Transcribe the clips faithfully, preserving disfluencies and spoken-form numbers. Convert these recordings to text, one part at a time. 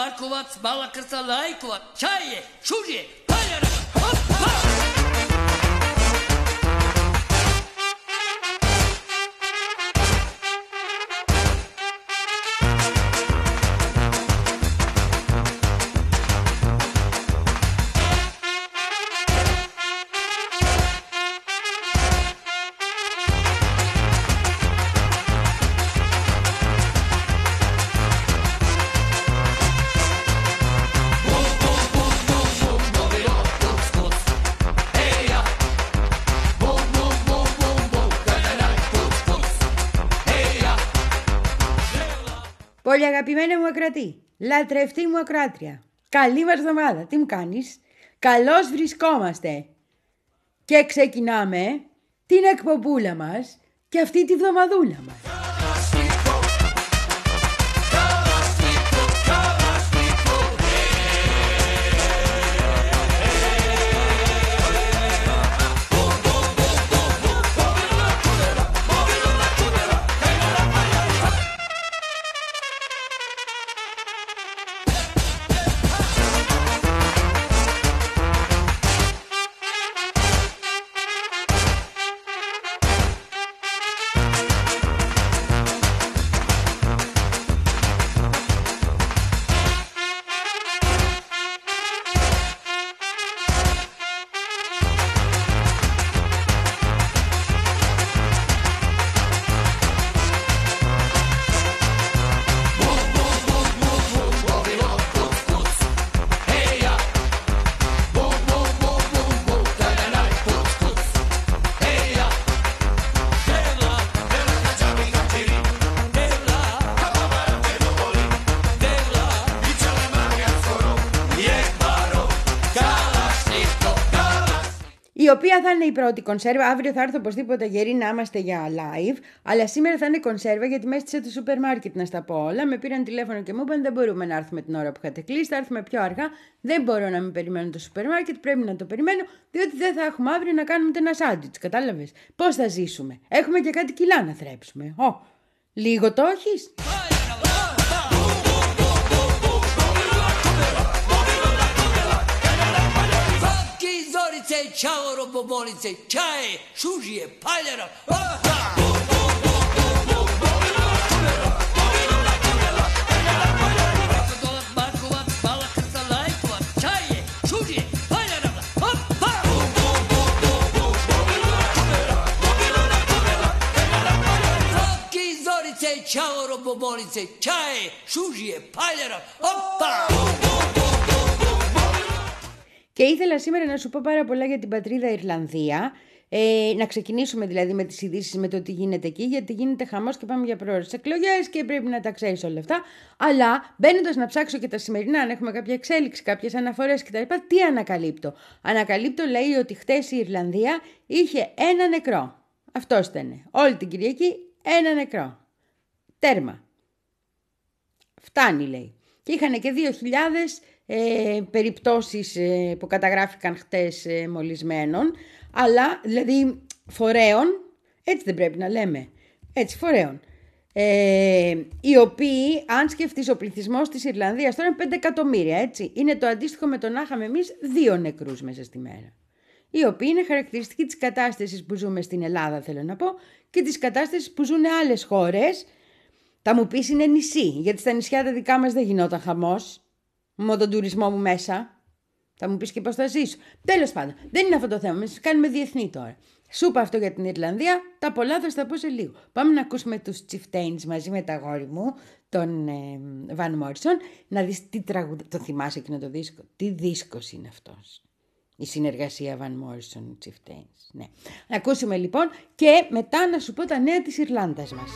Markovac, Balakrsa, Lajkovac, Čaje, Šužje, Paljara, hoppa! Πολύ αγαπημένα μου ακροατή, λατρευτή μου ακροάτρια, καλή μας εβδομάδα, τι μου κάνεις, καλώς βρισκόμαστε και ξεκινάμε την εκπομπούλα μας και αυτή τη βδομαδούλα μας. Η οποία θα είναι η πρώτη κονσέρβα. Αύριο θα έρθω οπωσδήποτε γεροί να είμαστε για live. Αλλά σήμερα θα είναι κονσέρβα γιατί με έστεισε το σούπερ μάρκετ να στα πω όλα. Με πήραν τηλέφωνο και μου είπαν δεν μπορούμε να έρθουμε την ώρα που είχατε κλείσει. Θα έρθουμε πιο αργά. Δεν μπορώ να μην περιμένω το σούπερ μάρκετ. Πρέπει να το περιμένω διότι δεν θα έχουμε αύριο να κάνουμε ένα σάντουιτς. Κατάλαβες. Πώς θα ζήσουμε. Έχουμε και κάτι κιλά να θρέψουμε. Ω, λίγο το έχεις. Ciao robobolice, čaje, šužije, paljara, Markovac, Balakrsa, Lajkovac, čaje, šužije, paljara, hoppa! Roki zorice, čao robobolice, čaje, šužije, paljara, hoppa! Και ήθελα σήμερα να σου πω πάρα πολλά για την πατρίδα Ιρλανδία. Ε, να ξεκινήσουμε δηλαδή με τις ειδήσεις, με το τι γίνεται εκεί, γιατί γίνεται χαμός και πάμε για πρόορες εκλογές και πρέπει να τα ξέρεις όλα αυτά. Αλλά μπαίνοντας να ψάξω και τα σημερινά, αν έχουμε κάποια εξέλιξη, κάποιες αναφορές κτλ., τι ανακαλύπτω. Ανακαλύπτω, λέει, ότι χτες η Ιρλανδία είχε ένα νεκρό. Αυτό ήταν. Όλη την Κυριακή ένα νεκρό. Τέρμα. Φτάνει, λέει. Και είχαν και δύο χιλιάδες ε, περιπτώσεις ε, που καταγράφηκαν χτες ε, μολυσμένων, αλλά δηλαδή φορέων, έτσι δεν πρέπει να λέμε, έτσι φορέων, ε, οι οποίοι, αν σκεφτείς, ο πληθυσμός της Ιρλανδίας τώρα είναι πέντε εκατομμύρια, έτσι, είναι το αντίστοιχο με το να είχαμε εμείς δύο νεκρούς μέσα στη μέρα, οι οποίοι είναι χαρακτηριστικοί της κατάστασης που ζούμε στην Ελλάδα, θέλω να πω, και της κατάστασης που ζουν άλλες χώρες. Θα μου πεις είναι νησί, γιατί στα νησιά τα δικά μας δεν γινόταν χαμός, με τον τουρισμό μου μέσα. Θα μου πεις και πώς θα ζήσω. Τέλος πάντων, δεν είναι αυτό το θέμα, μας κάνουμε διεθνή τώρα. Σου είπα αυτό για την Ιρλανδία, τα πολλά θα στα πω σε λίγο. Πάμε να ακούσουμε τους Chieftains μαζί με τα αγόρι μου, τον ε, Van Morrison, να δεις τι τραγούδι, το θυμάσαι εκείνο το δίσκο, τι δίσκος είναι αυτός. Η συνεργασία Van Morrison Chieftains. Ναι. Να ακούσουμε λοιπόν και μετά να σου πω τα νέα της Ιρλάνδας μας.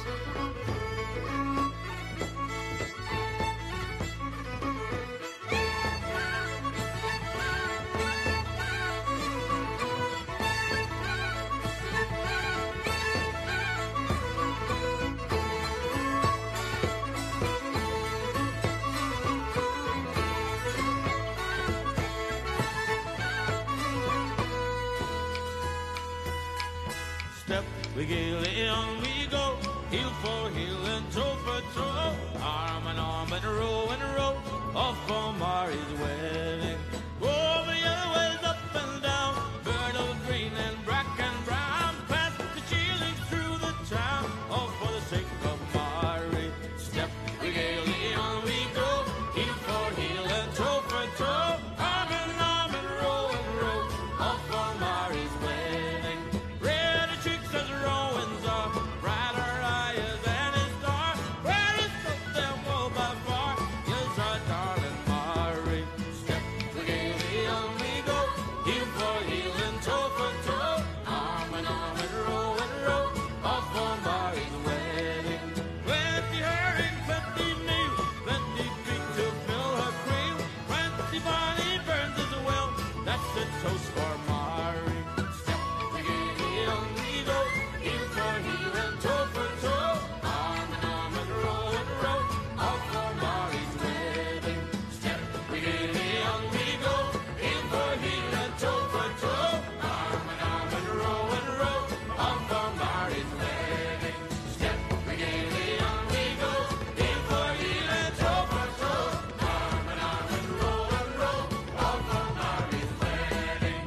We gaily on we go, heel for heel and toe for toe, arm in arm and row and row, off for Mary's wedding. Oh, the yellow ways up and down, bird of green and black and brown, past the cheerleaders through the town, all for the sake of Mary. Step gaily on we go, heel for heel and toe for toe, arm in arm and row and row, off for Mary's wedding. Red cheeks as Rowan's are, brighter eyes than his star, brightest of them all by far, is our darling Mary. Step gaily on we go, heel for heel and toe for toe, arm in arm and row and row, off for Mary's wedding. Plenty herring, plenty meal, plenty drink to fill her creel, plenty bonny burns as well, that's a toast for Mary. Step gaily on we go, heel for heel and toe for toe, arm in arm and row and row, off for Mary's wedding. Step gaily on we go, heel for heel and toe for toe, arm in arm and row and row, off for Mary's wedding. Step gaily on we go, heel for heel and toe for toe, arm in arm and row and row, off for Mary's wedding.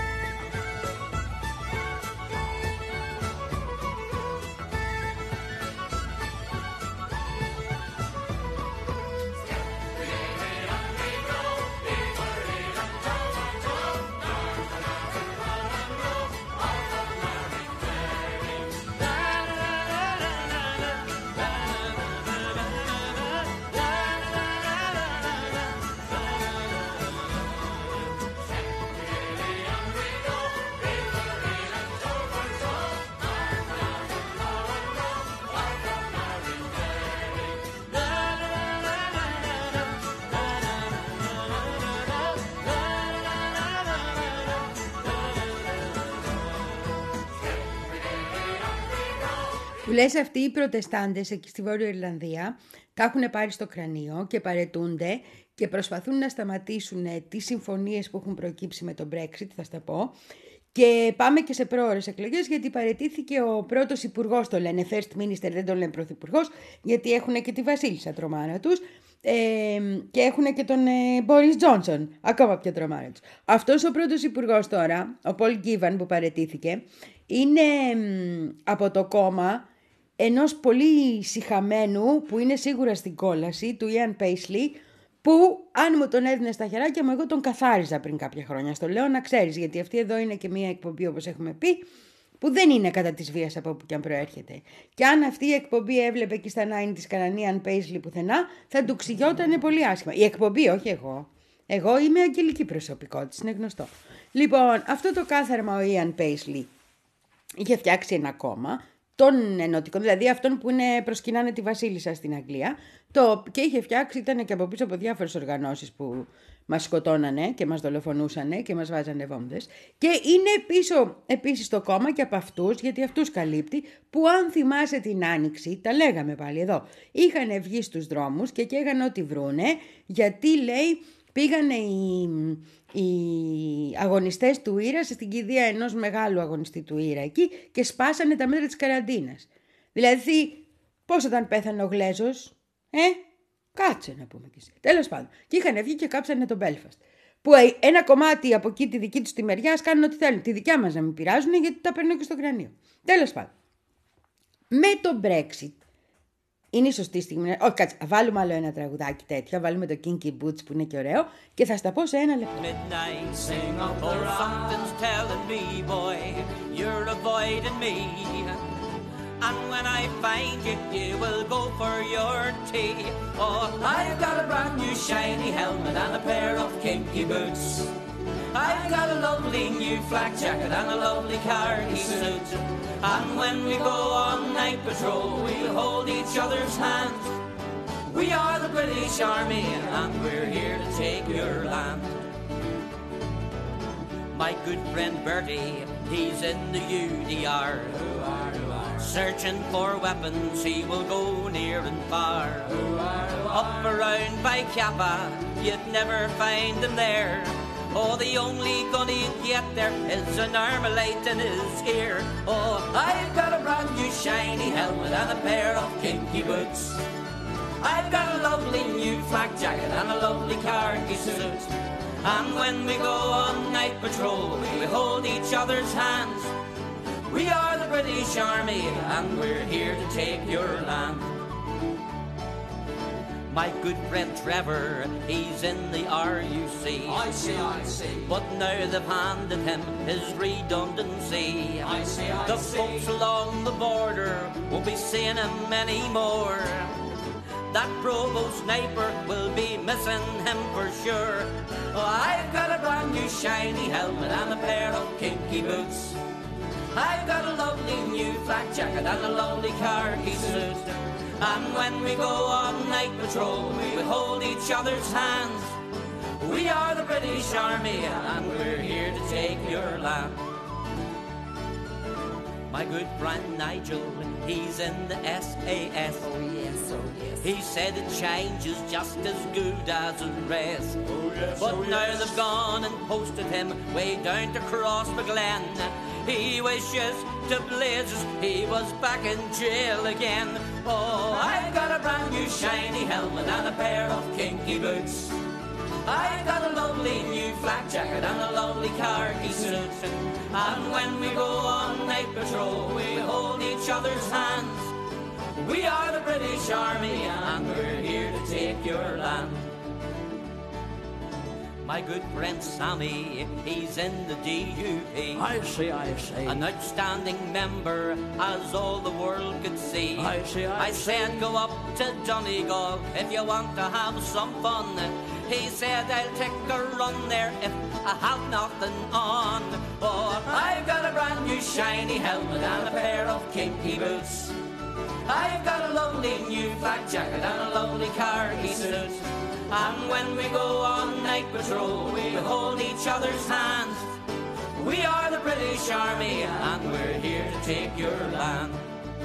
Που λες αυτοί οι προτεστάντες εκεί στη Βόρεια Ιρλανδία τα έχουν πάρει στο κρανίο και παρετούνται και προσπαθούν να σταματήσουν τις συμφωνίες που έχουν προκύψει με το Brexit, θα στα πω. Και πάμε και σε πρόωρες εκλογές, γιατί παρετήθηκε ο πρώτος υπουργός, το λένε first minister, δεν το λένε πρωθυπουργός, γιατί έχουν και τη βασίλισσα τρομάρα τους. Ε, και έχουν και τον ε, Boris Johnson, ακόμα πιο τρομάρα τους. Αυτός ο πρώτος υπουργός τώρα, ο Paul Givan που παρετήθηκε, είναι ε, από το κόμμα ενός πολύ σιχαμένου που είναι σίγουρα στην κόλαση, του Ian Paisley, που αν μου τον έδινε στα χεράκια μου εγώ τον καθάριζα πριν κάποια χρόνια. Στο λέω να ξέρεις, γιατί αυτή εδώ είναι και μια εκπομπή, όπως έχουμε πει, που δεν είναι κατά της βίας από όπου και αν προέρχεται. Και αν αυτή η εκπομπή έβλεπε και στα νάιν της κανένα Ian Paisley πουθενά, θα του ξυγιότανε πολύ άσχημα. Η εκπομπή, όχι εγώ. Εγώ είμαι αγγελική προσωπικότητα, είναι γνωστό. Λοιπόν, αυτό το κάθαρμα ο Ian Paisley είχε φτιάξει ένα κόμμα των ενωτικών, δηλαδή αυτών που είναι, προσκυνάνε τη βασίλισσα στην Αγγλία, το, και είχε φτιάξει, ήταν και από πίσω από διάφορες οργανώσεις που μας σκοτώνανε και μας δολοφονούσανε και μας βάζανε βόμβες, και είναι πίσω επίσης το κόμμα και από αυτούς, γιατί αυτούς καλύπτει, που αν θυμάσαι την Άνοιξη, τα λέγαμε πάλι εδώ, είχαν βγει στους δρόμους και καίγανε ό,τι βρούνε, γιατί λέει πήγανε οι, οι αγωνιστές του Ήρα στην κηδεία ενός μεγάλου αγωνιστή του Ήρα εκεί και σπάσανε τα μέτρα της καραντίνας. Δηλαδή, πώς όταν πέθανε ο Γλέζος, ε, κάτσε να πούμε κι εσύ. Τέλος πάντων. Και είχαν βγει και κάψανε τον Belfast. Που ένα κομμάτι από εκεί τη δική τους τη μεριά κάνουν ό,τι θέλουν. Τη δικιά μας να μην πειράζουν, γιατί τα παίρνω και στο κρανίο. Τέλος πάντων. Με το Brexit, είναι η σωστή στιγμή. Όχι, κάτσε, βάλουμε άλλο ένα τραγουδάκι τέτοιο. Βάλουμε το Kinky Boots που είναι και ωραίο και θα στα πω σε ένα λεπτό. Midnight, sing up, oh, something's telling me, boy, you're avoiding me. And when I find you, you will go for your tea. Oh, I've got a brand new shiny helmet and a pair of kinky boots. I've got a lovely new flak jacket and a lovely khaki suit. And when we go on night patrol, we'll hold each other's hands. We are the British Army and we're here to take your land. My good friend Bertie, he's in the U D R. Searching for weapons, he will go near and far. Up around by Kappa, you'd never find him there. Oh, the only gun he'd get there is an Armalite in his ear. Oh, I've got a brand new shiny helmet and a pair of kinky boots. I've got a lovely new flak jacket and a lovely khaki suit. And when we go on night patrol, we hold each other's hands. We are the British Army and we're here to take your land. My good friend Trevor, he's in the R U C. I see, I see. But now they've handed him his redundancy. I see, I the see. folks along the border won't be seeing him anymore. That provost sniper will be missing him for sure. Oh, I've got a brand new shiny helmet and a pair of kinky boots. I've got a lovely new flak jacket and a lovely khaki suit. And when we go on night patrol, we hold each other's hands. We are the British Army and we're here to take your land. My good friend Nigel, he's in the S A S. Oh yes, oh yes. He said that change is just as good as the rest. Oh yes, But oh now yes. they've gone and posted him way down to Cross McGlen. He wishes to blazes he was back in jail again. Oh, I've got a brand new shiny helmet and a pair of kinky boots. I've got a lovely new flak jacket and a lovely khaki suit. And when we go on night patrol, we hold each other's hands. We are the British Army and we're here to take your land. My good friend Sammy, he's in the D U P. I see, I see. An outstanding member, as all the world could see. I see, I I said, go up to Donegal if you want to have some fun. He said, I'll take a run there if I have nothing on. Oh, I've got a brand new shiny helmet and a pair of kinky boots. I've got a lovely new flak jacket and a lovely khaki suit. And when we go on night patrol, we hold each other's hands. We are the British Army and we're here to take your land.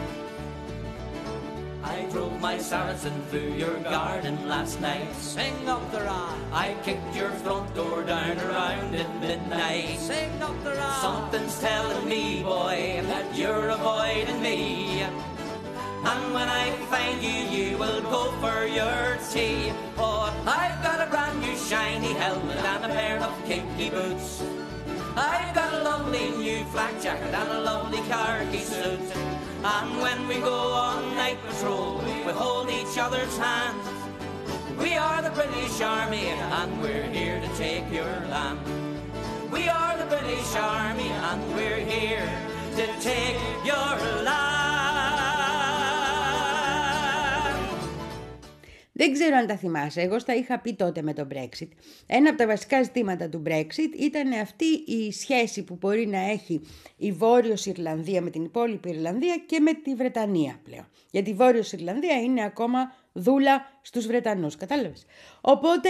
I drove my Saracen through your garden last night. Sing up the rhyme. I kicked your front door down around at midnight. Sing up the rhyme. Something's telling me, boy, that you're avoiding me. And when I find you, you will go for your tea. Oh, I've got a brand new shiny helmet and a pair of kinky boots. I've got a lovely new flak jacket and a lovely khaki suit. And when we go on night patrol, we hold each other's hands. We are the British Army and we're here to take your land. We are the British Army and we're here to take your land. Δεν ξέρω αν τα θυμάσαι, εγώ στα είχα πει τότε με το Brexit. Ένα από τα βασικά ζητήματα του Brexit ήταν αυτή η σχέση που μπορεί να έχει η Βόρειος Ιρλανδία με την υπόλοιπη Ιρλανδία και με τη Βρετανία πλέον. Γιατί η Βόρειος Ιρλανδία είναι ακόμα δούλα στους Βρετανούς, κατάλαβες. Οπότε,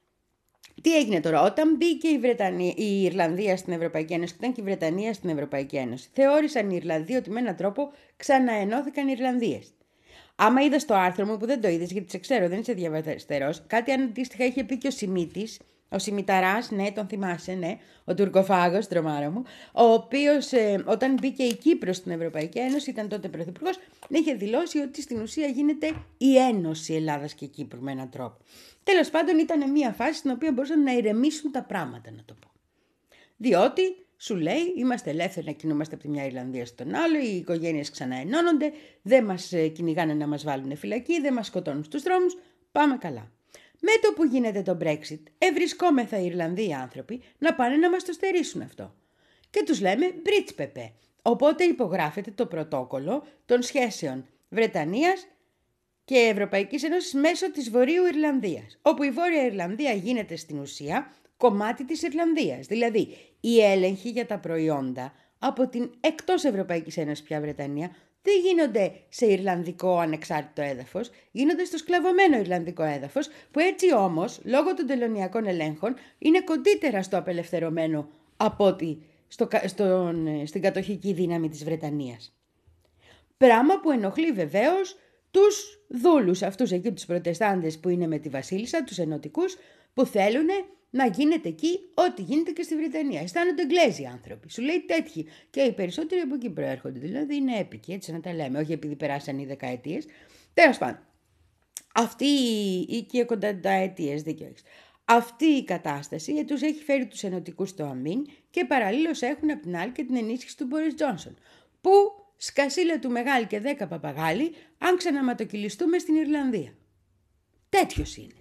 τι έγινε τώρα, όταν μπήκε η, Βρετανία, η Ιρλανδία στην Ευρωπαϊκή Ένωση και ήταν και η Βρετανία στην Ευρωπαϊκή Ένωση, θεώρησαν οι Ιρλανδοί ότι με έναν τρόπο ξαναενώθηκαν οι Ιρλανδίες. Άμα είδες το άρθρο μου που δεν το είδες, γιατί σε ξέρω, δεν είσαι διαβαστερός, κάτι αντίστοιχα είχε πει και ο Σιμίτης, ο Σιμιταράς, ναι, τον θυμάσαι, ναι, ο τουρκοφάγος, τρομάρα μου, ο οποίος ε, όταν μπήκε η Κύπρος στην Ευρωπαϊκή Ένωση, ήταν τότε πρωθυπουργός, είχε δηλώσει ότι στην ουσία γίνεται η Ένωση Ελλάδας και Κύπρου με έναν τρόπο. Τέλος πάντων, ήταν μια φάση στην οποία μπορούσαν να ηρεμήσουν τα πράγματα, να το πω. Διότι σου λέει, είμαστε ελεύθεροι να κινούμαστε από τη μια Ιρλανδία στον άλλο, οι οικογένειες ξαναενώνονται, δεν μας κυνηγάνε να μας βάλουν φυλακή, δεν μας σκοτώνουν στους δρόμους, πάμε καλά. Με το που γίνεται το Brexit, ευρισκόμεθα οι Ιρλανδοί άνθρωποι να πάνε να μας το στερήσουν αυτό. Και τους λέμε μπρίτσπεπε. Οπότε υπογράφεται το πρωτόκολλο των σχέσεων Βρετανίας και Ευρωπαϊκής Ένωσης μέσω της Βορείου Ιρλανδίας, όπου η Βόρεια Ιρλανδία γίνεται στην ουσία κομμάτι της Ιρλανδίας. Δηλαδή, η έλεγχη για τα προϊόντα από την εκτός Ευρωπαϊκής Ένωσης πια Βρετανία δεν γίνονται σε Ιρλανδικό ανεξάρτητο έδαφος, γίνονται στο σκλαβωμένο Ιρλανδικό έδαφος, που έτσι όμως, λόγω των τελωνειακών ελέγχων, είναι κοντύτερα στο απελευθερωμένο από ότι στο, στον, στην κατοχική δύναμη της Βρετανίας. Πράγμα που ενοχλεί βεβαίως τους δούλους, αυτούς εκεί τους προτεστάντες που είναι με τη βασίλισσα, τους ενωτικούς, που θέλουν να γίνεται εκεί ό,τι γίνεται και στη Βρετανία. Αισθάνονται Εγγλέζοι άνθρωποι. Σου λέει τέτοιοι. Και οι περισσότεροι από εκεί προέρχονται. Δηλαδή είναι έπικοι, έτσι να τα λέμε. Όχι επειδή περάσαν οι δεκαετίες. Τέλος πάντων. Αυτή η και εκατονταετίες δίκιο έχεις. Αυτή η κατάσταση τους έχει φέρει τους ενωτικούς στο αμήν και παραλλήλως έχουν απ' την άλλη και την ενίσχυση του Μπόρις Τζόνσον, που σκασίλα του μεγάλη και δέκα παπαγάλοι αν ξαναματοκυλιστούμε στην Ιρλανδία. Τέτοιος είναι.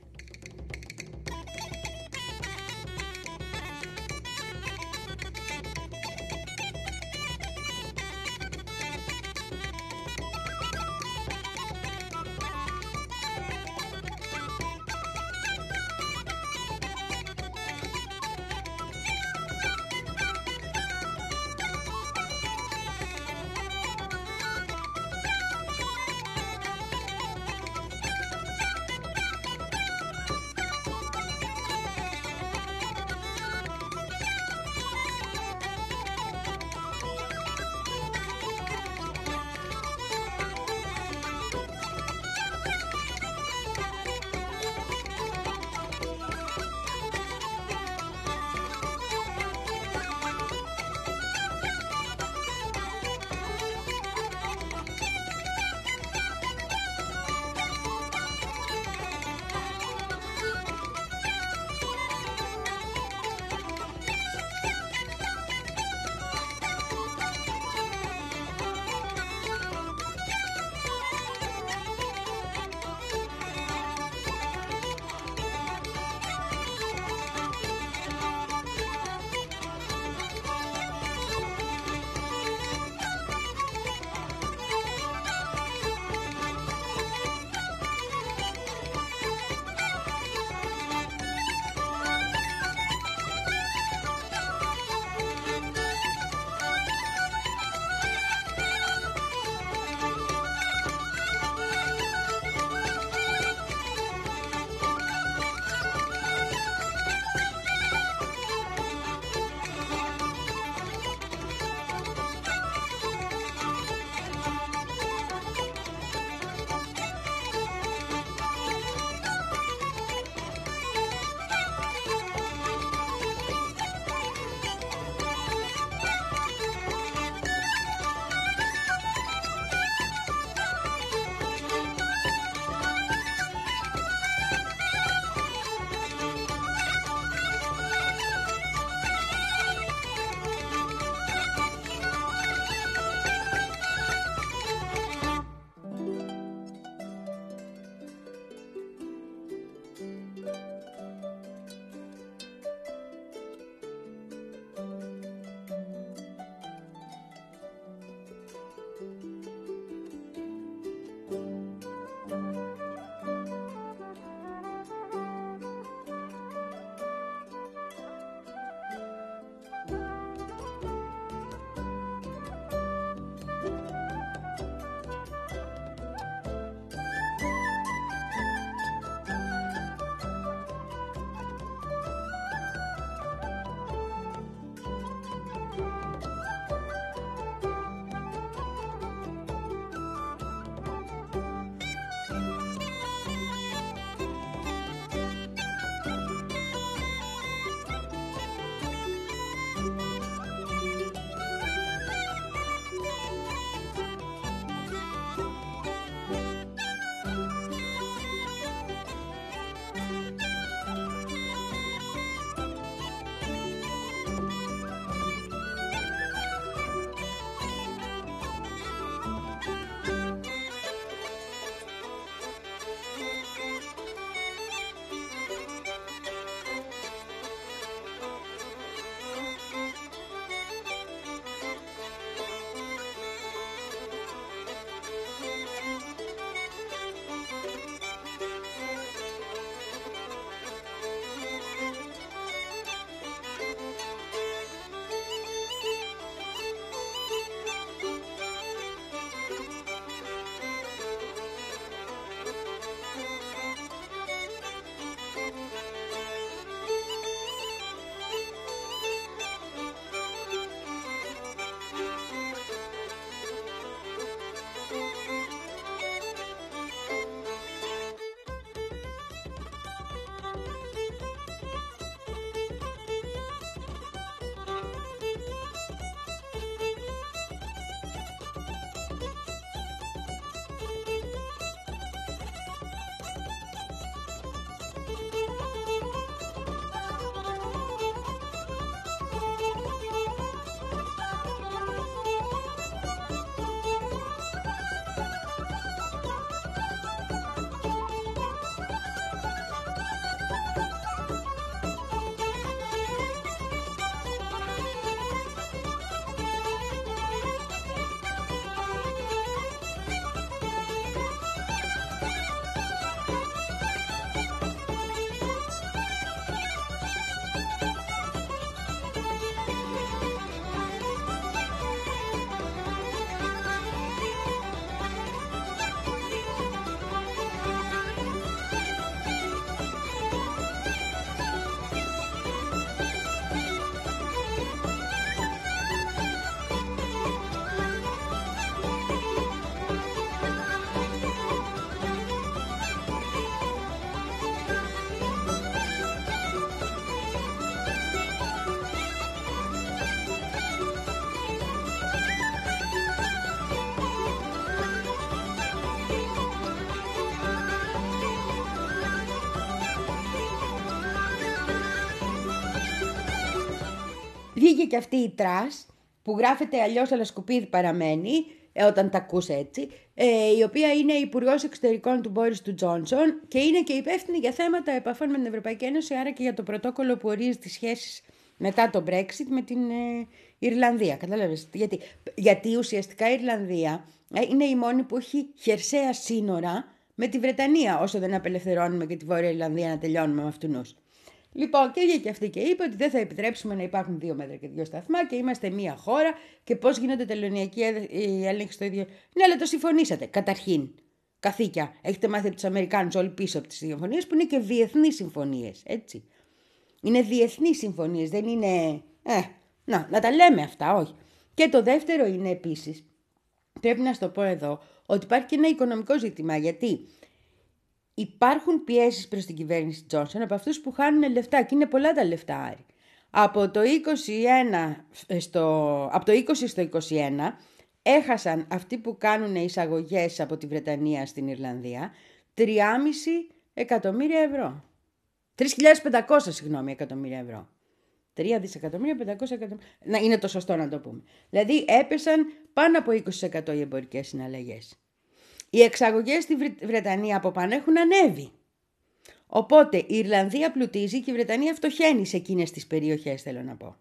βγήκε και αυτή η Τρας, που γράφεται αλλιώς αλλά σκουπίδι παραμένει, ε, όταν τα ακούς έτσι, ε, η οποία είναι υπουργός εξωτερικών του Μπόρις του Τζόνσον και είναι και υπεύθυνη για θέματα επαφών με την Ευρωπαϊκή Ένωση, άρα και για το πρωτόκολλο που ορίζει τις σχέσεις μετά το Brexit με την ε, Ιρλανδία. Κατάλαβες γιατί, γιατί ουσιαστικά η Ιρλανδία ε, είναι η μόνη που έχει χερσαία σύνορα με τη Βρετανία, όσο δεν απελευθερώνουμε και τη Βόρεια Ιρλανδία να τελειώνουμε με αυτουνούς. Λοιπόν, και βγήκε αυτή και είπε ότι δεν θα επιτρέψουμε να υπάρχουν δύο μέτρα και δύο σταθμά και είμαστε μία χώρα και πώς γίνονται τελωνιακοί έλεγχοι στο ίδιο. Ναι, αλλά το συμφωνήσατε. Καταρχήν, καθήκια. Έχετε μάθει από τους Αμερικάνους όλοι πίσω από τις συμφωνίες που είναι και διεθνείς συμφωνίες. Έτσι. Είναι διεθνείς συμφωνίες, δεν είναι. Ε, να, να τα λέμε αυτά, όχι. Και το δεύτερο είναι επίσης, πρέπει να σου το πω εδώ, ότι υπάρχει και ένα οικονομικό ζήτημα. Γιατί υπάρχουν πιέσεις προς την κυβέρνηση Τζόνσον από αυτούς που χάνουν λεφτά και είναι πολλά τα λεφτά, Άρη. Από το είκοσι ένα στο, από το είκοσι στο είκοσι ένα έχασαν αυτοί που κάνουν εισαγωγές από τη Βρετανία στην Ιρλανδία τριακόσια εκατομμύρια ευρώ. τρεις χιλιάδες πεντακόσια συγγνώμη εκατομμύρια ευρώ. τρία δισεκατομμύρια πεντακόσια εκατομμύρια. Να, είναι το σωστό να το πούμε. Δηλαδή έπεσαν πάνω από είκοσι τοις εκατό οι εμπορικές συναλλαγές. Οι εξαγωγές στη Βρετανία από πάνω έχουν ανέβει. Οπότε η Ιρλανδία πλουτίζει και η Βρετανία φτωχαίνει σε εκείνες τις περιοχές, θέλω να πω.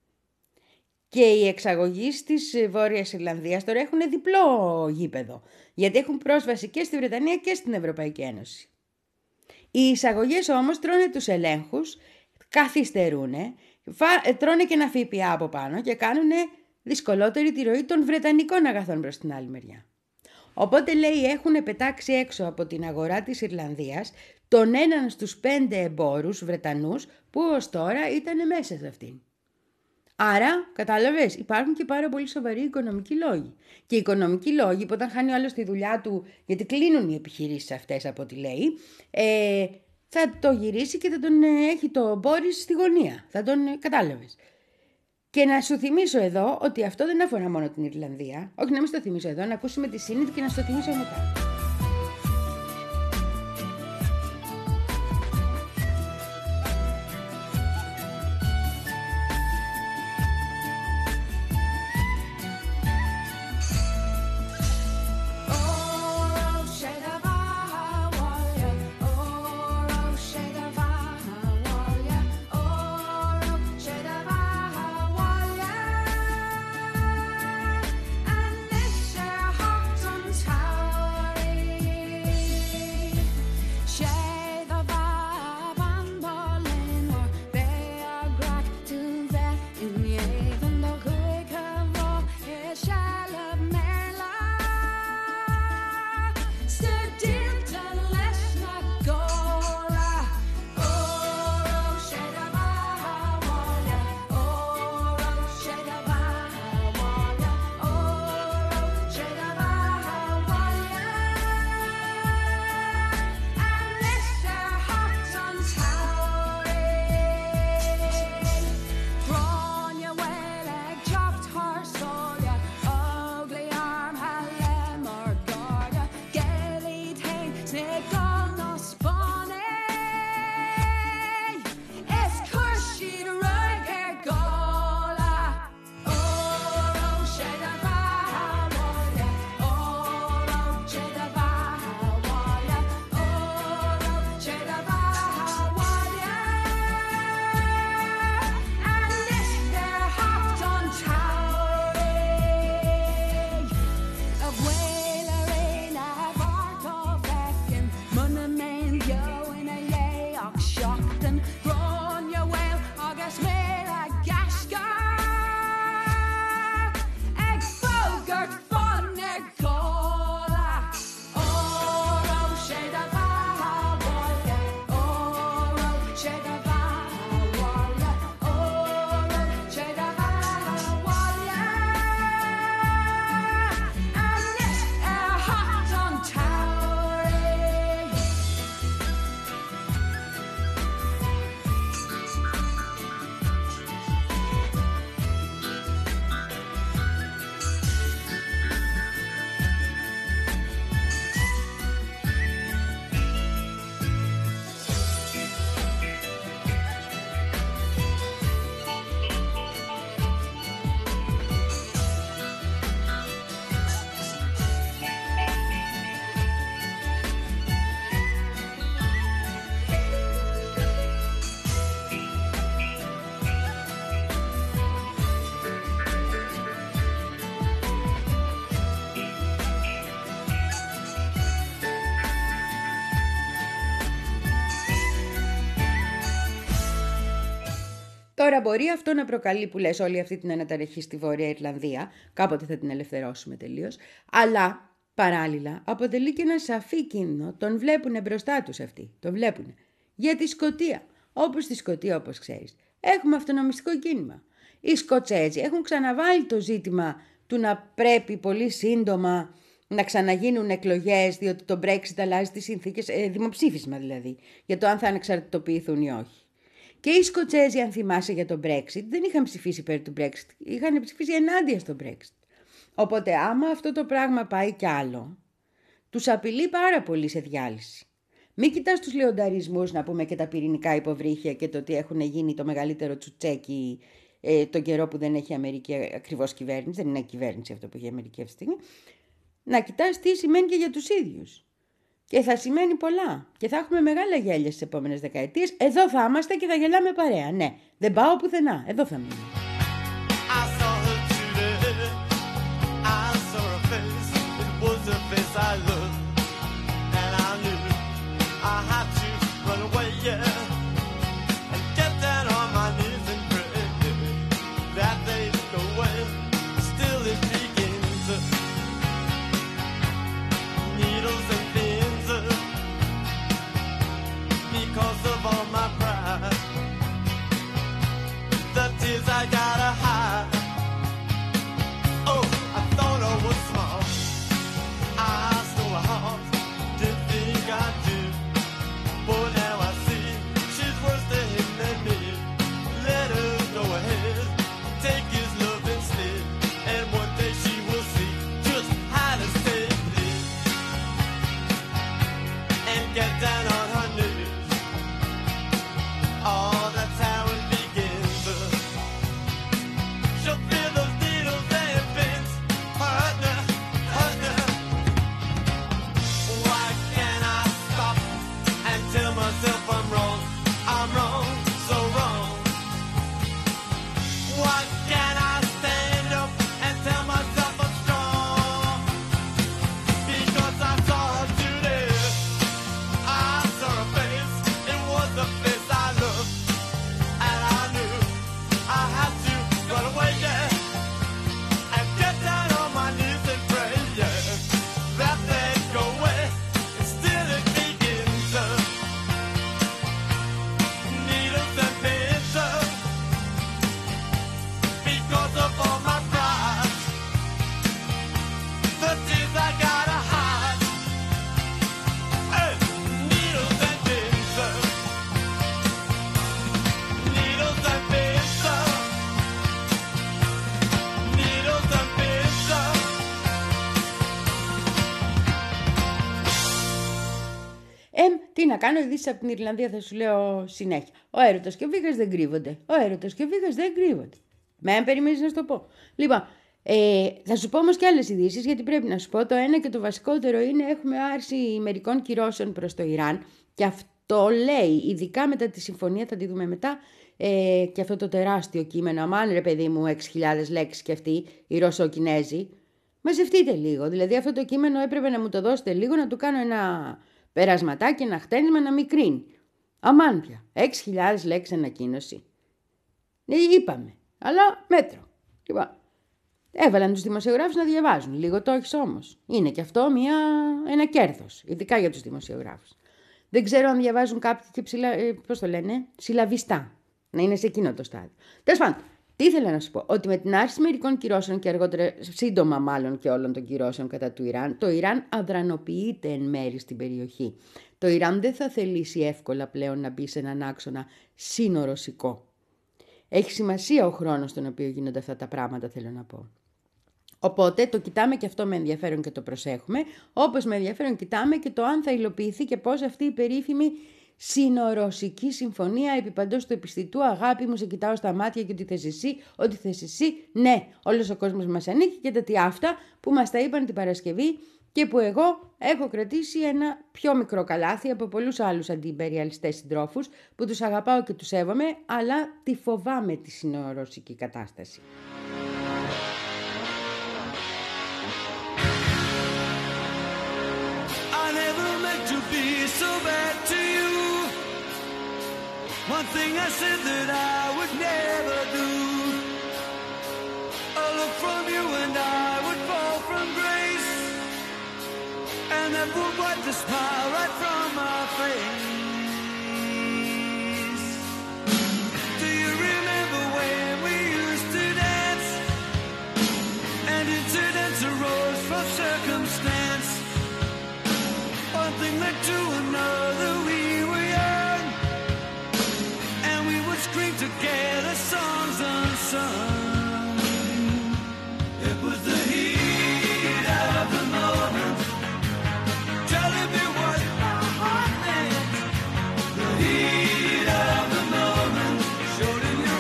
Και οι εξαγωγείς της Βόρειας Ιρλανδίας τώρα έχουν διπλό γήπεδο. Γιατί έχουν πρόσβαση και στη Βρετανία και στην Ευρωπαϊκή Ένωση. Οι εισαγωγές όμως τρώνε τους ελέγχους, καθυστερούν, τρώνε και ένα ΦΠΑ από πάνω και κάνουν δυσκολότερη τη ροή των βρετανικών αγαθών προς την άλλη μεριά. Οπότε λέει έχουν πετάξει έξω από την αγορά της Ιρλανδίας τον έναν στους πέντε εμπόρους Βρετανούς που ως τώρα ήταν μέσα σε αυτήν. Άρα, κατάλαβες, υπάρχουν και πάρα πολύ σοβαροί οικονομικοί λόγοι. Και οι οικονομικοί λόγοι που όταν χάνει ο άλλος τη δουλειά του, γιατί κλείνουν οι επιχειρήσεις αυτές από ό,τι λέει, ε, θα το γυρίσει και θα τον ε, έχει το Μπόρις στη γωνία. Θα τον ε, κατάλαβες. Και να σου θυμίσω εδώ ότι αυτό δεν αφορά μόνο την Ιρλανδία. Όχι, να μην στο θυμίσω εδώ, να ακούσουμε τη Σίνιτ και να στο θυμίσω μετά. Tower Τώρα μπορεί αυτό να προκαλεί, που λες, όλη αυτή την αναταραχή στη Βόρεια Ιρλανδία, κάποτε θα την ελευθερώσουμε τελείως, αλλά παράλληλα αποτελεί και ένα σαφή κίνδυνο, τον βλέπουν μπροστά τους αυτοί, τον βλέπουν. Για τη Σκωτία, όπως στη Σκωτία όπως ξέρεις, έχουμε αυτονομιστικό κίνημα. Οι Σκοτσέζοι έχουν ξαναβάλει το ζήτημα του να πρέπει πολύ σύντομα να ξαναγίνουν εκλογές, διότι το Brexit αλλάζει τις συνθήκες, ε, δημοψήφισμα δηλαδή, για το αν θα ανεξαρτητοποιηθούν ή όχι. Και οι Σκοτσέζοι, αν θυμάσαι, για το Brexit, δεν είχαν ψηφίσει υπέρ του Brexit, είχαν ψηφίσει ενάντια στο Brexit. Οπότε άμα αυτό το πράγμα πάει κι άλλο, τους απειλεί πάρα πολύ σε διάλυση. Μην κοιτάς τους λεονταρισμούς, να πούμε, και τα πυρηνικά υποβρύχια και το ότι έχουν γίνει το μεγαλύτερο τσουτσέκι ε, τον καιρό που δεν έχει η Αμερική ακριβώς κυβέρνηση, δεν είναι κυβέρνηση αυτό που έχει η Αμερική αυτή τη στιγμή. Να κοιτάς τι σημαίνει και για τους ίδιους. Και θα σημαίνει πολλά. Και θα έχουμε μεγάλα γέλια στις επόμενες δεκαετίες. Εδώ θα είμαστε και θα γελάμε παρέα. Ναι, δεν πάω πουθενά. Εδώ θα μείνω. I gotta hide. Oh, I thought I was smart. I stole her heart. Didn't think I did. But now I see she's worse to him than me. Let her go ahead. Take his love instead. And one day she will see just how to save this. And get down on her knees. Oh, that's how it begins. She'll feel those needles and pins hurt her, hurt her. Why can't I stop and tell myself I'm wrong? I'm wrong, so wrong. Why can't I stand up and tell myself I'm strong? Because I saw her today. I saw her face. It was the face I loved. And I knew I had to run away, yeah, and get down on my knees and pray, yeah, that they'd go away, and still it begins, uh, needles and pins, uh, because of all my pride, the tears I gotta hide, hey, needles and pins, uh, needles and pins, uh, needles and pins, uh. Εμ, τι να κάνω, ειδήσεις από την Ιρλανδία θα σου λέω συνέχεια. Ο έρωτας και ο βίγας δεν κρύβονται. Ο έρωτας και ο βίγας δεν κρύβονται. Με αν περιμένεις να σου το πω. Λοιπόν, ε, θα σου πω όμως και άλλες ειδήσεις, γιατί πρέπει να σου πω. Το ένα και το βασικότερο είναι έχουμε άρση μερικών κυρώσεων προς το Ιράν. Και αυτό λέει, ειδικά μετά τη συμφωνία, θα τη δούμε μετά, ε, και αυτό το τεράστιο κείμενο. Αμάν ρε παιδί μου, έξι χιλιάδες λέξεις και αυτοί οι Ρωσοκινέζοι. Μαζευτείτε λίγο. Δηλαδή αυτό το κείμενο έπρεπε να μου το δώσετε λίγο, να του κάνω ένα περασματάκι, ένα χτένισμα, να μικρύνει. Αμάν πια. έξι χιλιάδες λέξεις ανακοίνωση. Ναι, είπαμε. Αλλά μέτρο. Λοιπόν, έβαλαν τους δημοσιογράφους να διαβάζουν. Λίγο το έχεις όμως. Είναι και αυτό μια, ένα κέρδος. Ειδικά για τους δημοσιογράφους. Δεν ξέρω αν διαβάζουν κάποιοι και ψηλα, ε, πώς το λένε, συλλαβιστά. Να είναι σε εκείνο το στάδιο. Τέλος πάντων, τι ήθελα να σου πω. Ότι με την άρση μερικών κυρώσεων και αργότερα, σύντομα μάλλον και όλων των κυρώσεων κατά του Ιράν, το Ιράν αδρανοποιείται εν μέρη στην περιοχή. Το Ιράν δεν θα θελήσει εύκολα πλέον να μπει σε έναν άξονα σύνο-ρωσικό. Έχει σημασία ο χρόνος στον οποίο γίνονται αυτά τα πράγματα, θέλω να πω. Οπότε το κοιτάμε και αυτό με ενδιαφέρον και το προσέχουμε, όπως με ενδιαφέρον κοιτάμε και το αν θα υλοποιηθεί και πώς αυτή η περίφημη σύνο-ρωσική συμφωνία επί παντός του επιστητού. Αγάπη μου, σε κοιτάω στα μάτια και ότι θες εσύ, ότι θες εσύ. Ναι, όλος ο κόσμος μας ανήκει και τα τι αυτά που μας τα είπαν την Παρασκευή και που εγώ έχω κρατήσει ένα πιο μικρό καλάθι από πολλούς άλλους αντιυμπεριαλιστές συντρόφους που τους αγαπάω και τους σέβομαι, αλλά τη φοβάμαι τη σύνο-ρωσική κατάσταση. I never meant to be so bad to you. One thing I said that I would never do. A look from you and I would fall from grace, and that would wipe the smile right from my face. Do you remember when we used to dance, and incidents arose from circumstance? One thing led to another, we were young, and we would scream together songs unsung. It was the heat of the moment, telling me what my heart meant. The heat of the moment showed in your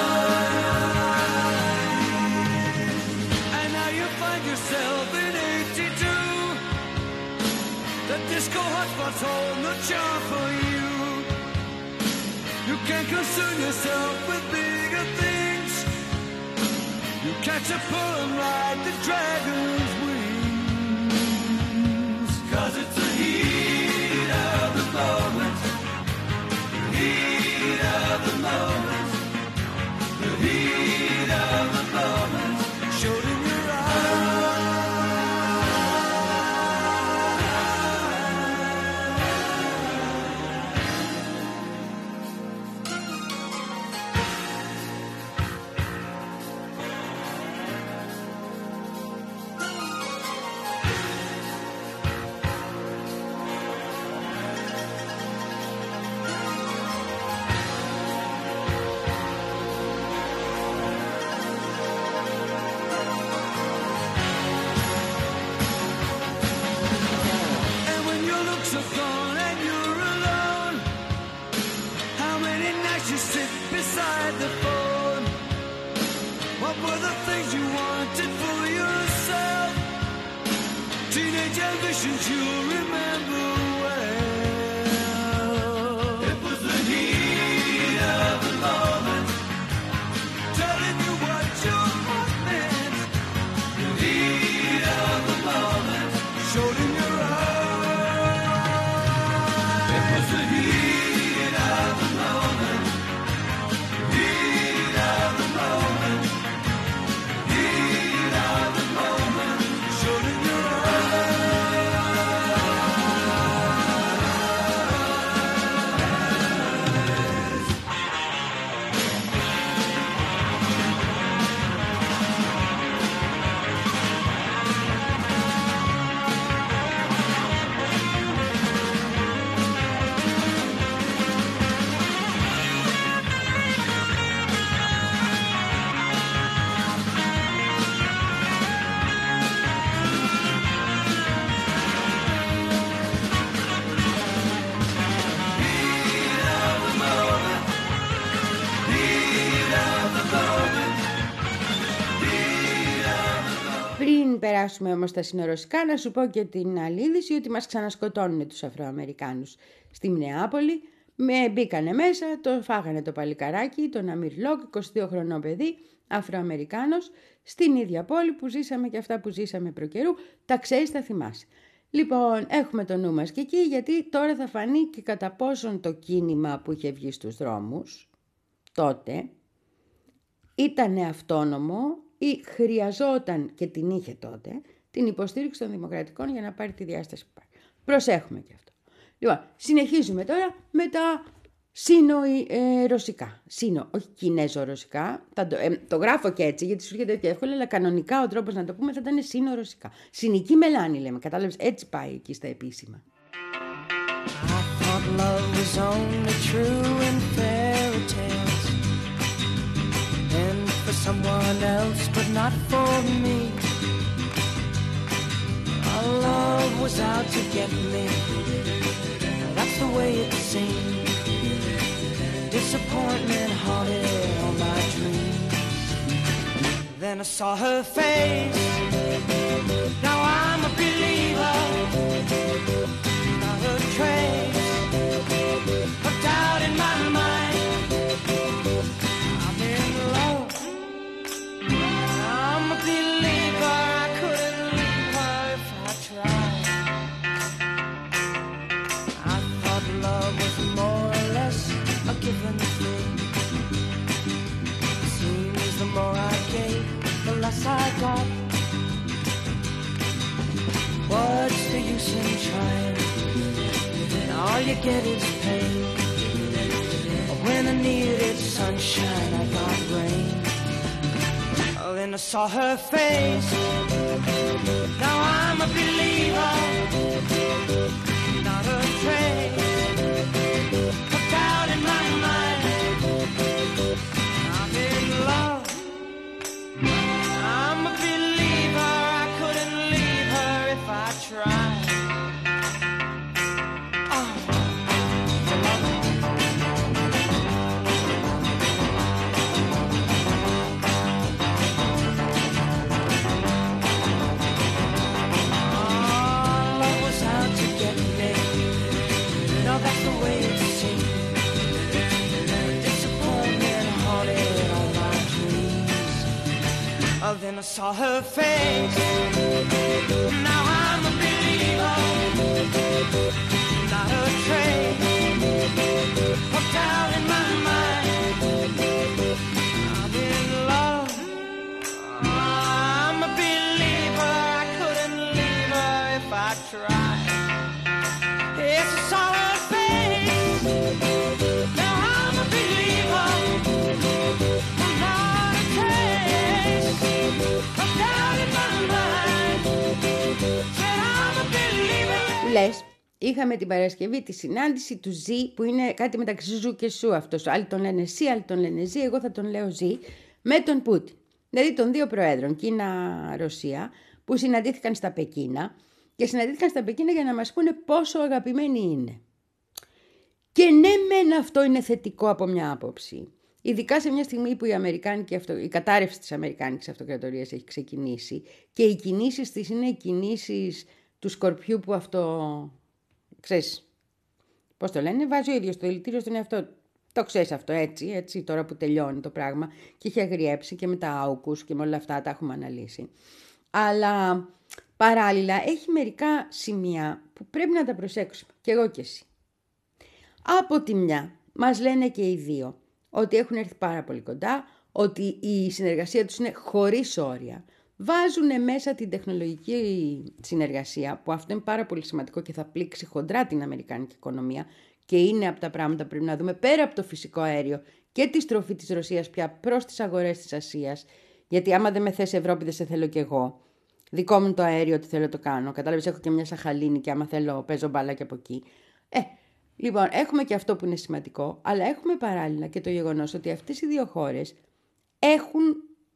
eyes. And now you find yourself in eighty-two. The disco hotspots hold no charm for you. You can't concern yourself with bigger things. You catch a pull and ride the dragon's wings. Cause it's the heat of the moment. The heat of the moment. The heat of the moment showed in your ambitions you remember well. It was the heat of the moment, telling you what your heart meant. The heat of the moment showed in your eyes. It was the heat of the moment, the heat of the moment, the heat of the moment showed in your eyes. Πριν περάσουμε όμως στα συνορωσικά, να σου πω και την άλλη είδηση ότι μας ξανασκοτώνουν τους Αφροαμερικάνους. Στη Μινεάπολη με μπήκανε μέσα, το φάγανε το παλικαράκι, τον Αμίρ Λόκ, είκοσι δύο χρονών παιδί, Αφροαμερικάνος, στην ίδια πόλη που ζήσαμε και αυτά που ζήσαμε προκαιρού, τα ξέρεις, τα θυμάσαι. Λοιπόν, έχουμε το νου μας και εκεί, γιατί τώρα θα φανεί και κατά πόσον το κίνημα που είχε βγει στους δρόμους τότε ήτανε αυτόνομο ή χρειαζόταν, και την είχε τότε, την υποστήριξη των δημοκρατικών για να πάρει τη διάσταση που πάρει. Προσέχουμε και αυτό. Λοιπόν, συνεχίζουμε τώρα με τα σύνοϊ-ρωσικά. Σύνο, όχι κινέζο-ρωσικά. Το, ε, το γράφω και έτσι γιατί σου έρχεται πιο εύκολα, αλλά κανονικά ο τρόπος να το πούμε θα ήταν σύνο-ρωσικά. Συνική μελάνη λέμε, κατάλαβες, έτσι πάει εκεί στα επίσημα. I thought love was only true in fairy tales, and for someone else but not for me. Our love was out to get me, that's the way it seemed. Disappointment haunted all my dreams. Then I saw her face, now I'm a believer. Not a trace of doubt in my mind. I'm in love, I'm a believer. I couldn't leave her if I tried. I thought love was more or less a given else I got. What's the use in trying? All you get is pain. When I needed sunshine, I got rain. Oh, then I saw her face. Now I'm a believer. Not a trace of doubt in my mind. I'm in love. I'm a believer. I couldn't leave her if I tried. Then I saw her face. Now I'm a believer. Not a trace of doubt in my mind. I'm in love. I'm a believer. I couldn't leave her if I tried. Yes, I saw her face. Now I'm a believer. Not a trace. Λες, είχαμε την Παρασκευή τη συνάντηση του Ζη, που είναι κάτι μεταξύ Ζου και Σου αυτός. Άλλοι τον λένε Σι, άλλοι τον λένε Ζη, εγώ θα τον λέω Ζη, με τον Πούτιν. Δηλαδή των δύο προέδρων, Κίνα-Ρωσία, που συναντήθηκαν στα Πεκίνα και συναντήθηκαν στα Πεκίνα για να μας πούνε πόσο αγαπημένοι είναι. Και ναι, μεν αυτό είναι θετικό από μια άποψη. Ειδικά σε μια στιγμή που η, Αμερικάνικη αυτο... η κατάρρευση της Αμερικάνικης Αυτοκρατορίας έχει ξεκινήσει και οι κινήσεις της είναι οι κινήσεις του Σκορπιού που αυτό, ξέρεις, πώς το λένε, βάζει ο ίδιος το δηλητήριο στον εαυτό. Το ξέρεις αυτό έτσι, έτσι, τώρα που τελειώνει το πράγμα και έχει αγριέψει και με τα άουκους και με όλα αυτά τα έχουμε αναλύσει. Αλλά παράλληλα έχει μερικά σημεία που πρέπει να τα προσέξουμε, και εγώ και εσύ. Από τη μια, μας λένε και οι δύο ότι έχουν έρθει πάρα πολύ κοντά, ότι η συνεργασία τους είναι χωρίς όρια. Βάζουν μέσα την τεχνολογική συνεργασία, που αυτό είναι πάρα πολύ σημαντικό και θα πλήξει χοντρά την αμερικάνικη οικονομία και είναι από τα πράγματα που πρέπει να δούμε πέρα από το φυσικό αέριο και τη στροφή της Ρωσίας πια προς τις αγορές της Ασίας. Γιατί άμα δεν με θες Ευρώπη δεν σε θέλω κι εγώ. Δικό μου το αέριο, τι θέλω το κάνω. Κατάλαβες, έχω και μια Σαχαλίνη και άμα θέλω παίζω μπάλα και από εκεί. Ε, λοιπόν, έχουμε και αυτό που είναι σημαντικό, αλλά έχουμε παράλληλα και το γεγονός ότι αυτές οι δύο χώρες έχουν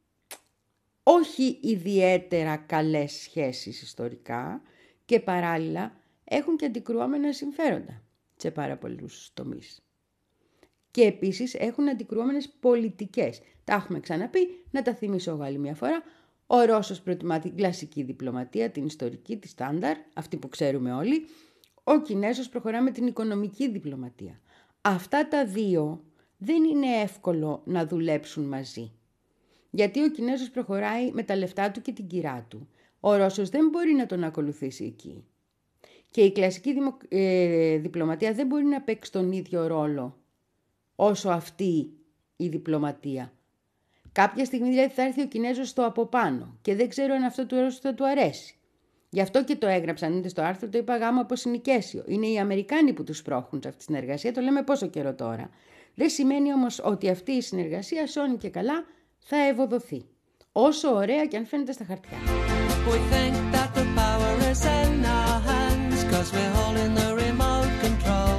όχι ιδιαίτερα καλές σχέσεις ιστορικά και παράλληλα έχουν και αντικρουόμενα συμφέροντα σε πάρα πολλούς τομείς. Και επίσης έχουν αντικρουόμενες πολιτικές. Τα έχουμε ξαναπεί, να τα θυμίσω εγώ άλλη μια φορά. Ο Ρώσος προτιμά την κλασική διπλωματία, την ιστορική, τη στάνταρ, αυτή που ξέρουμε όλοι. Ο Κινέζος προχωρά με την οικονομική διπλωματία. Αυτά τα δύο δεν είναι εύκολο να δουλέψουν μαζί. Γιατί ο Κινέζος προχωράει με τα λεφτά του και την κυρά του. Ο Ρώσος δεν μπορεί να τον ακολουθήσει εκεί. Και η κλασική δημο... ε, διπλωματία δεν μπορεί να παίξει τον ίδιο ρόλο όσο αυτή η διπλωματία. Κάποια στιγμή δηλαδή θα έρθει ο Κινέζος στο από πάνω και δεν ξέρω αν αυτό του Ρώσου θα του αρέσει. Γι' αυτό και το έγραψαν, είτε στο άρθρο το είπα γάμο από συνοικέσιο. Είναι οι Αμερικάνοι που τους πρόχνουν σε αυτή τη συνεργασία, το λέμε πόσο καιρό τώρα. Δεν σημαίνει όμως ότι αυτή η συνεργασία σώνει και καλά θα ευοδοθεί. Όσο ωραία και αν φαίνεται στα χαρτιά. We think that the power is in our hands, 'cause we're holding the remote control.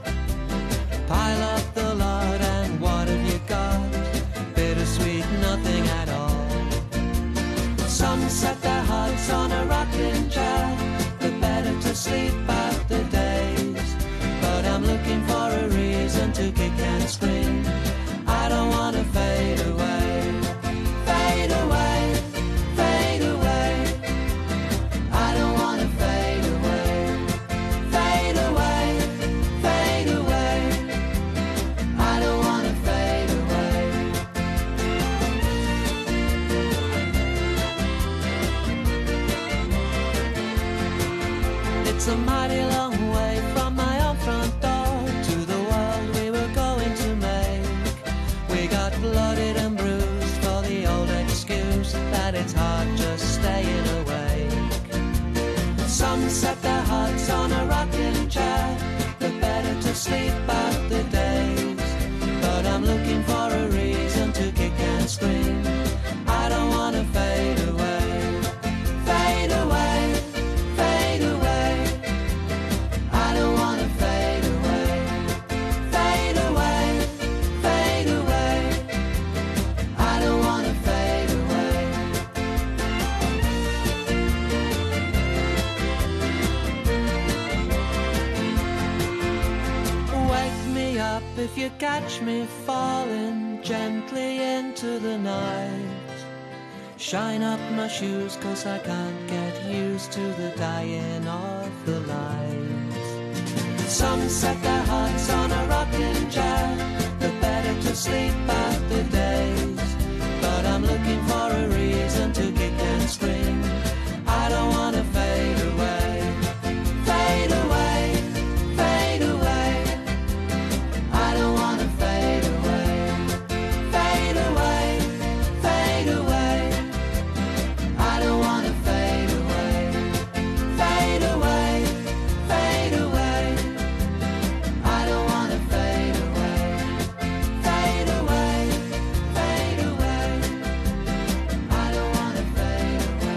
Pile up the lot and what have you got? Bittersweet, nothing at all. Some set their hearts on a rocking chair, the better to sleep out the days. But I'm looking for a reason to kick and scream. I don't want to fade away. Fade away, fade away. I don't want to fade away. Fade sleep out the days, but I'm looking for a reason to kick and scream. I don't wanna fade away, fade away, fade away. I don't wanna fade away, fade away, fade away. I don't wanna fade away. Wake me up if you catch me falling gently into the night. Shine up my shoes, 'cause I can't get used to the dying of the light. Some set their hearts on a rocking chair, the better to sleep out the days, but I'm looking for a reason to kick and scream. I don't wanna fade away, fade away, fade away. I don't wanna fade away, fade away, fade away. I don't wanna fade away, fade away, fade away. I don't wanna fade away, fade away, fade away. I don't wanna fade away.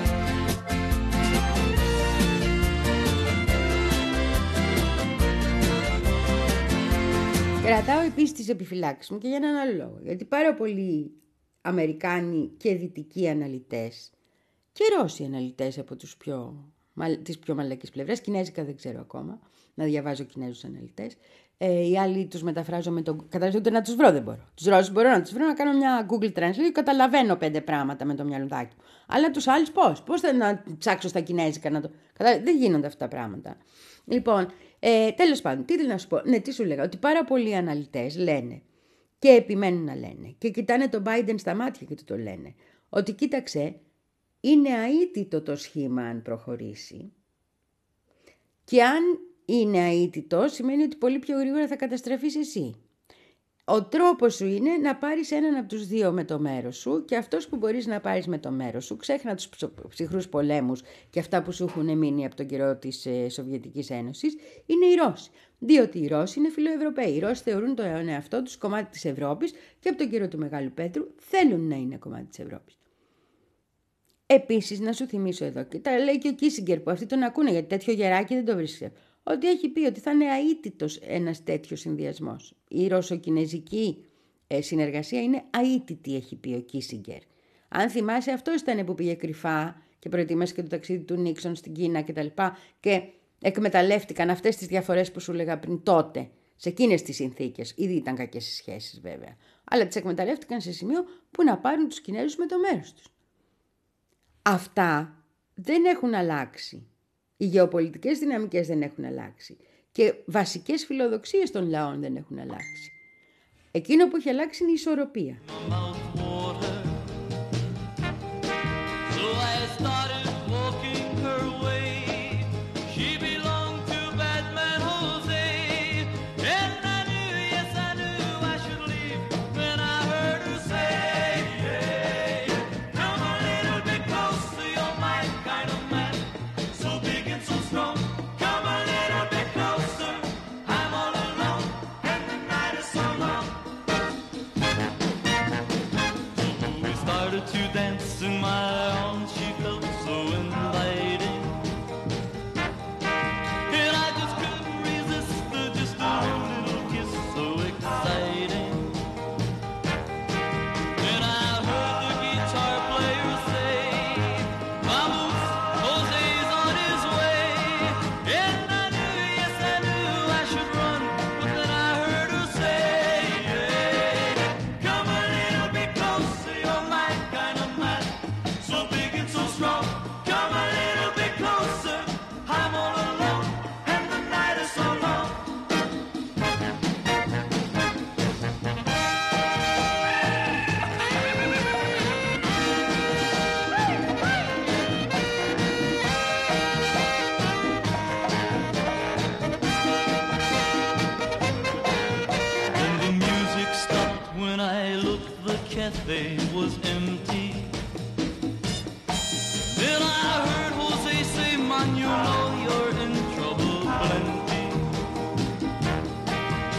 Κρατάω επίσης τις επιφυλάξεις μου και για έναν άλλο λόγο. Γιατί πάρα πολλοί Αμερικάνοι και δυτικοί αναλυτές και Ρώσοι αναλυτές από τους πιο, τις πιο μαλακές πλευρές, κινέζικα δεν ξέρω ακόμα, να διαβάζω Κινέζους αναλυτές, ε, οι άλλοι τους μεταφράζω με τον... Καταρχήν ούτε να τους βρω δεν μπορώ. Τους Ρώσους μπορώ να τους βρω, να κάνω μια Google Translate, καταλαβαίνω πέντε πράγματα με το μυαλουδάκι μου. Αλλά τους άλλους πώς, πώς θα να ψάξω στα κινέζικα να το... Κατα... Δεν γίνονται αυτά τα πράγματα. Λοιπόν, ε, τέλος πάντων, τι θέλω να σου πω. Ναι, τι σου λέγα, ότι πάρα πολλοί αναλυτές λένε και επιμένουν να λένε και κοιτάνε τον Biden στα μάτια και του το λένε, ότι κοίταξε, είναι αίτητο το σχήμα αν προχωρήσει και αν είναι αίτητο σημαίνει ότι πολύ πιο γρήγορα θα καταστραφείς εσύ. Ο τρόπος σου είναι να πάρεις έναν από τους δύο με το μέρος σου και αυτός που μπορείς να πάρεις με το μέρος σου, ξέχνα τους ψυχρούς πολέμους και αυτά που σου έχουν μείνει από τον καιρό της ε, Σοβιετικής Ένωσης, είναι οι Ρώσοι. Διότι οι Ρώσοι είναι φιλοευρωπαίοι. Οι Ρώσοι θεωρούν τον εαυτό τους κομμάτι της Ευρώπης και από τον καιρό του Μεγάλου Πέτρου θέλουν να είναι κομμάτι της Ευρώπης. Επίσης, να σου θυμίσω εδώ, και τα λέει και ο Κίσιγκερ που αυτοί τον ακούνε, γιατί τέτοιο γεράκι δεν το βρίσκει, ότι έχει πει ότι θα είναι αίτητος ένας τέτοιος συνδυασμός. Η ρωσοκινεζική ε, συνεργασία είναι αίτητη, έχει πει ο Κίσιγκερ. Αν θυμάσαι, αυτός ήταν που πήγε κρυφά και προετοίμασε και το ταξίδι του Νίξον στην Κίνα κτλ. Και, και εκμεταλλεύτηκαν αυτές τις διαφορές που σου λέγα πριν τότε, σε εκείνες τις συνθήκες. Ήδη ήταν κακές οι σχέσεις βέβαια. Αλλά τις εκμεταλλεύτηκαν σε σημείο που να πάρουν τους Κινέζους με το μέρος τους. Αυτά δεν έχουν αλλάξει. Οι γεωπολιτικές δυναμικές δεν έχουν αλλάξει. Και βασικές φιλοδοξίες των λαών δεν έχουν αλλάξει. Εκείνο που έχει αλλάξει είναι η ισορροπία. cafe was empty. Then I heard Jose say, man, you know you're in trouble plenty.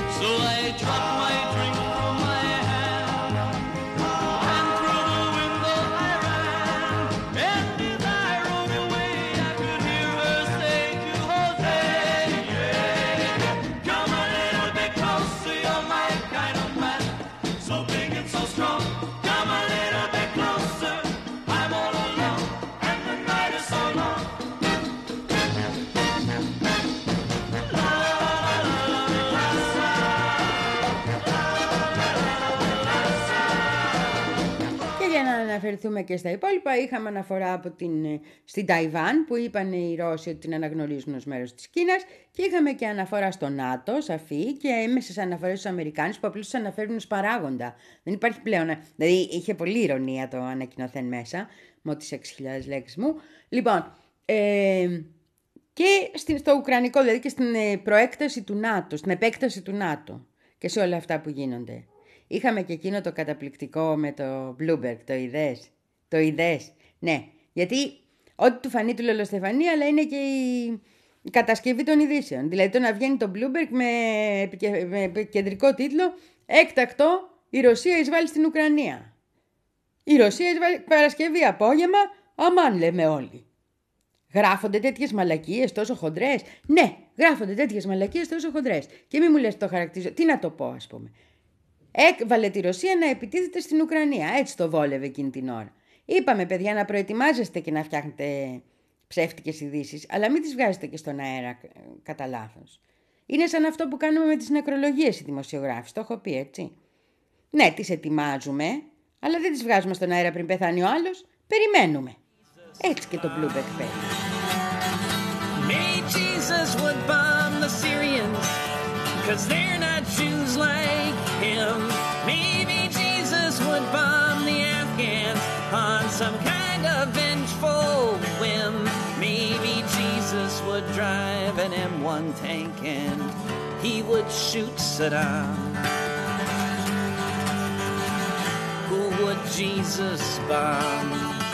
για να αναφερθούμε και στα υπόλοιπα, είχαμε αναφορά από την, στην Ταϊβάν που είπαν οι Ρώσοι ότι την αναγνωρίζουν ως μέρος της Κίνας και είχαμε και αναφορά στο ΝΑΤΟ, σαφή, και έμεσες αναφορές στους Αμερικάνους που απλώς τους αναφέρουν ως παράγοντα. Δεν υπάρχει πλέον, δηλαδή είχε πολύ ηρωνία το ανακοινωθέν μέσα, με τις έξι χιλιάδες λέξεις μου. Λοιπόν, ε, και στο Ουκρανικό, δηλαδή και στην προέκταση του ΝΑΤΟ, στην επέκταση του ΝΑΤΟ και σε όλα αυτά που γίνονται. Είχαμε και εκείνο το καταπληκτικό με το Bloomberg, το είδες, το είδες, ναι, γιατί ό,τι του φανεί του λολοστεφανεί, αλλά είναι και η, η κατασκευή των ειδήσεων. Δηλαδή το να βγαίνει το Bloomberg με, με κεντρικό τίτλο «Έκτακτο, η Ρωσία εισβάλλει στην Ουκρανία». Η Ρωσία εισβάλλει Παρασκευή απόγευμα, αμάν λέμε όλοι. Γράφονται τέτοιες μαλακίες τόσο χοντρές. Ναι, γράφονται τέτοιες μαλακίες τόσο χοντρές. Και μη μου λες το χαρακτηρίζω. Τι να το πω, ας πούμε. Έκβαλε τη Ρωσία να επιτίθεται στην Ουκρανία. Έτσι το βόλευε εκείνη την ώρα. Είπαμε, παιδιά, να προετοιμάζεστε και να φτιάχνετε ψεύτικες ειδήσεις, αλλά μην τις βγάζετε και στον αέρα κατά λάθος. Είναι σαν αυτό που κάνουμε με τις νεκρολογίες οι δημοσιογράφοι. Το έχω πει, έτσι. Ναι, τις ετοιμάζουμε, αλλά δεν τις βγάζουμε στον αέρα πριν πεθάνει ο άλλος. Περιμένουμε. Έτσι και το Bloomberg παίρνει. Maybe Jesus would bomb the Syrians, cause they're not Jews like him. Maybe Jesus would bomb the Afghans on some kind of vengeful whim. Maybe Jesus would drive an M one tank and he would shoot Saddam. Who would Jesus bomb?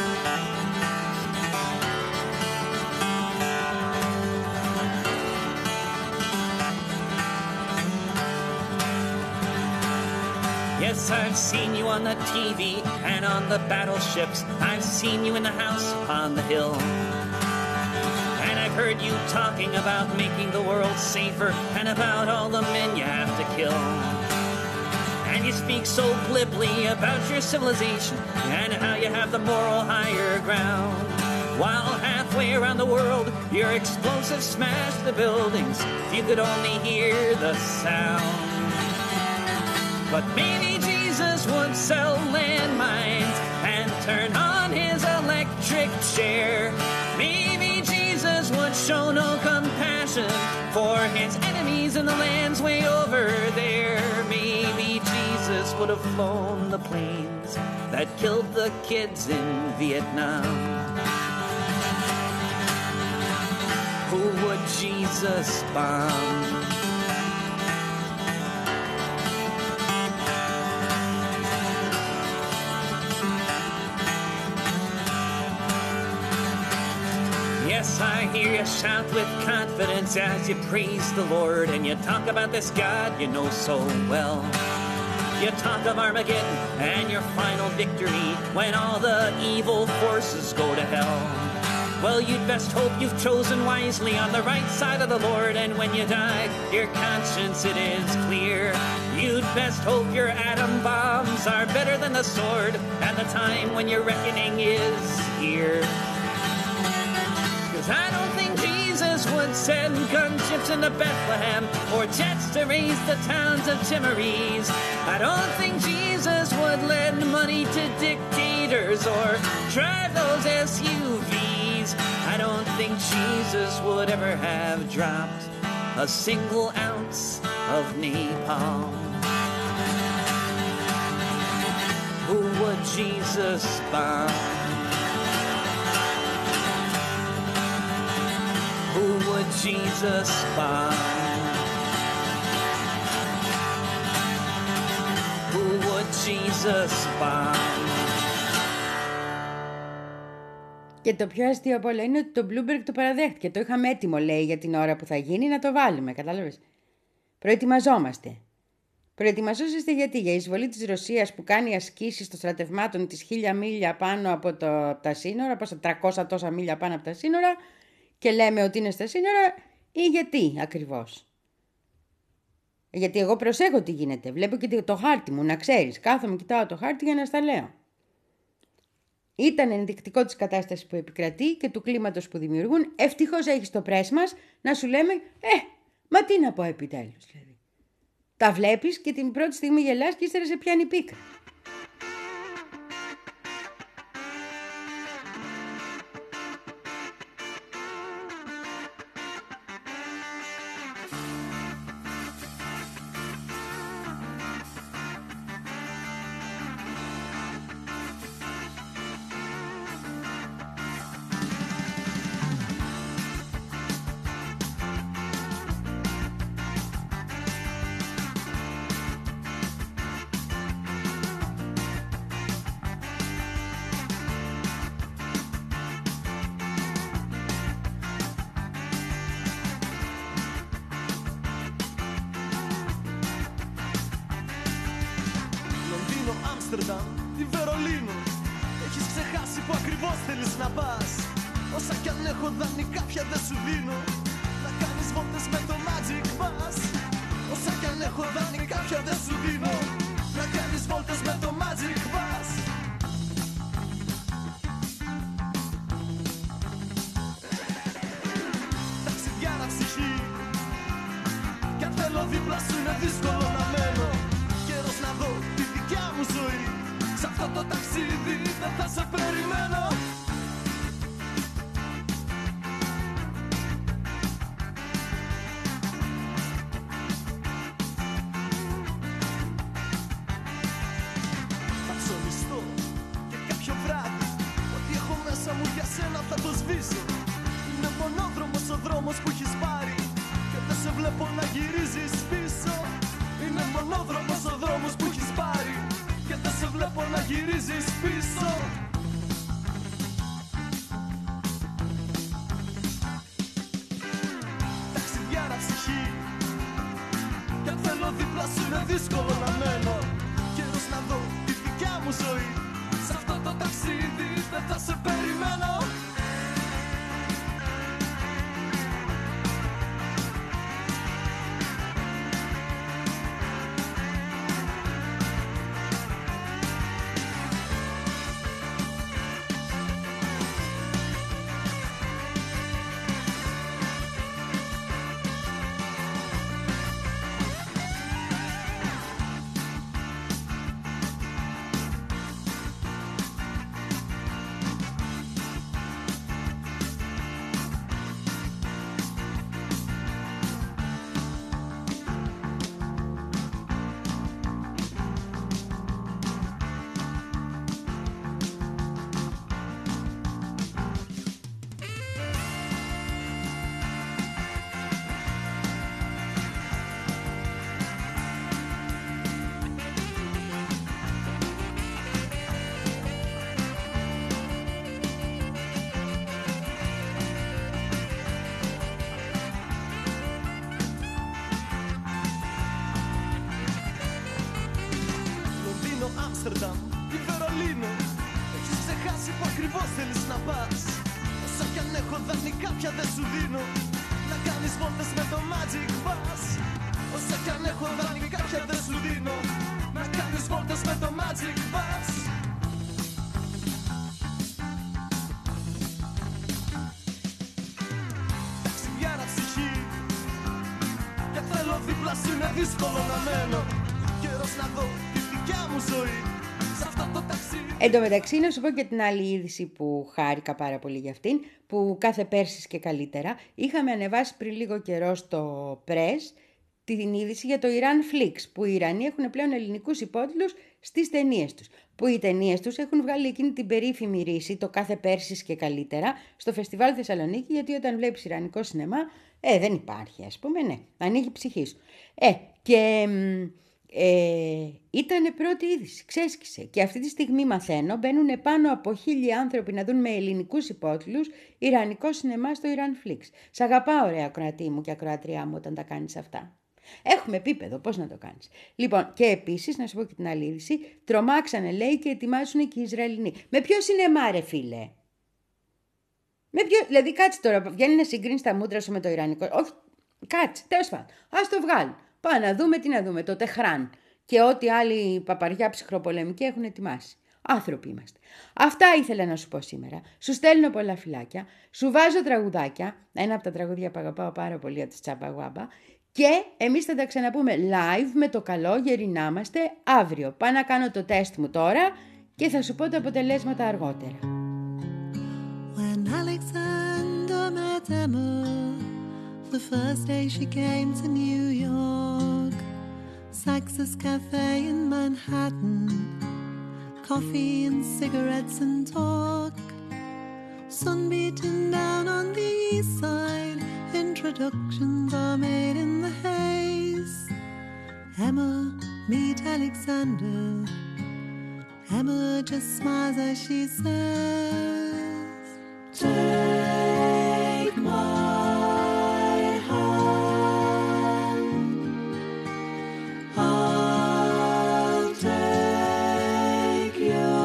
Yes, I've seen you on the T V and on the battleships. I've seen you in the house on the hill. And I've heard you talking about making the world safer and about all the men you have to kill. And you speak so glibly about your civilization and how you have the moral higher ground. While halfway around the world, your explosives smash the buildings. If you could only hear the sound. But maybe Jesus would sell landmines and turn on his electric chair. Maybe Jesus would show no compassion for his enemies in the lands way over there. Maybe Jesus would have flown the planes that killed the kids in Vietnam. Who would Jesus bomb? Yes, I hear you shout with confidence as you praise the Lord and you talk about this God you know so well. You talk of Armageddon and your final victory when all the evil forces go to hell. Well, you'd best hope you've chosen wisely on the right side of the Lord, and when you die, your conscience it is clear. You'd best hope your atom bombs are better than the sword, and the time when your reckoning is here. I don't think Jesus would send gunships into Bethlehem or jets to raise the towns of Timorese. I don't think Jesus would lend money to dictators or drive those S U Vs. I don't think Jesus would ever have dropped a single ounce of napalm. Who would Jesus bomb? Who would Jesus bomb? Who would Jesus bomb? Και το πιο αστείο από όλα είναι ότι το Bloomberg το παραδέχτηκε. Το είχαμε έτοιμο, λέει, για την ώρα που θα γίνει να το βάλουμε. Κατάλαβες. Προετοιμαζόμαστε. Προετοιμαζόσαστε γιατί? Για εισβολή της Ρωσίας που κάνει ασκήσεις των στρατευμάτων της χίλια μίλια πάνω από, το, από τα σύνορα, από τα τριακόσια τόσα μίλια πάνω από τα σύνορα, και λέμε ότι είναι στα σύνορα, ή γιατί ακριβώς? Γιατί εγώ προσέχω τι γίνεται. Βλέπω και το χάρτη μου, να ξέρεις. Κάθομαι, κοιτάω το χάρτη για να στα λέω. Ήταν ενδεικτικό της κατάστασης που επικρατεί και του κλίματος που δημιουργούν. Ευτυχώς έχεις το πρέσ μας να σου λέμε, ε, μα τι να πω επιτέλους, δηλαδή. Τα βλέπεις και την πρώτη στιγμή γελάς και ύστερα σε πιάνει πίκρα. ή Βερολίνο. Έχεις ξεχάσει που ακριβώς θέλεις να πας. Όσα κι αν έχω δάνει κάποια δεν σου δίνω. Να κάνεις βόλτες με το Magic Bus. Όσα κι αν έχω δάνει κάποια δεν σου δίνω. Να κάνεις βόλτες με το Magic Bus. Ταξιδιάρα ψυχή, κι αν θέλω δίπλα σου είναι δύσκολο να μένω. Καιρός να δω τη δικιά μου ζωή. Σ' αυτό το ταξίδι δεν θα σε περιμένω. Θα ψωνιστώ και κάποιο βράδυ. Ό,τι έχω μέσα μου για σένα θα το σβήσω. Είναι μονόδρομος ο δρόμος που έχεις πάρει και δεν σε βλέπω να γυρίζεις πίσω. Είναι μονόδρομος ο δρόμος που έχεις πάρει και δεν σε βλέπω να γυρίζεις πίσω. Ταξιδιάρα ψυχή, κι αν θέλω δίπλα σου είναι δύσκολο να μένω. Καιρός να δω τη δικιά μου ζωή. Σ' αυτό το ταξίδι δεν θα σε περιμένω. Άμστερνταμ ή Βερολίνο. Έχεις ξεχάσει που ακριβώς θέλεις να πας. Όσα κι αν έχω δάνει κάποια δεν σου δίνω. Να κάνεις βόλτες με το Magic Bus. Όσα κι αν έχω δάνει κάποια δεν σου δίνω. Να κάνεις βόλτες με το Magic Bus. Ταξιδιάρα ψυχή, κι αν θέλω δίπλα σου είναι δύσκολο να μένω. Καιρός να δω τη δικιά μου ζωή. Σ' αυτό το ταξίδι. Εν τω μεταξύ, να σου πω και την άλλη είδηση που χάρηκα πάρα πολύ για αυτήν, που κάθε Πέρσης και καλύτερα. Είχαμε ανεβάσει πριν λίγο καιρό στο Press την είδηση για το Iran Flix, που οι Ιρανοί έχουν πλέον ελληνικούς υπότιτλους στις ταινίες τους. Που οι ταινίες τους έχουν βγάλει εκείνη την περίφημη ρίση, το κάθε Πέρσης και καλύτερα, στο Φεστιβάλ Θεσσαλονίκη, γιατί όταν βλέπεις ιρανικό σινεμά, ε, δεν υπάρχει, ας πούμε, ναι, ανοίγει η ψυχή σου. Ε, και... Ε, ήταν πρώτη είδηση, ξέσκησε. Και αυτή τη στιγμή μαθαίνω, μπαίνουν πάνω από χίλιοι άνθρωποι να δουν με ελληνικούς υπότιτλους ιρανικό σινεμά στο Iran Flix. Σ' αγαπάω, ωραία ακροατή μου και ακροατριά μου, όταν τα κάνεις αυτά. Έχουμε επίπεδο, πώς να το κάνεις. Λοιπόν, και επίσης, να σου πω και την άλλη είδηση, τρομάξανε, λέει, και ετοιμάζουν και οι Ισραηλινοί. Με ποιο σινεμά, ρε φίλε? Με ποιο, δηλαδή, κάτσε τώρα, βγαίνει να συγκρίνει τα μούτρα σου με το ιρανικό. Όχι, κάτσε, τέλος πάντων, ας το βγάλουν. Πάμε να δούμε τι να δούμε, το Τεχράν και ό,τι άλλοι παπαριά ψυχροπολεμικοί έχουν ετοιμάσει. Άνθρωποι είμαστε. Αυτά ήθελα να σου πω σήμερα. Σου στέλνω πολλά φιλάκια, σου βάζω τραγουδάκια, ένα από τα τραγούδια που αγαπάω πάρα πολύ από τη Τσάμπα Γουάμπα, και εμείς θα τα ξαναπούμε live με το καλό γερινά είμαστε αύριο. Πάω να κάνω το τεστ μου τώρα και θα σου πω τα αποτελέσματα αργότερα. When Alexander met Emma, the first day she came to New York, Sax's Cafe in Manhattan, coffee and cigarettes and talk, sun beating down on the east side, introductions are made in the haze. Emma, meet Alexander. Emma just smiles as she says, take my hand, I'll take your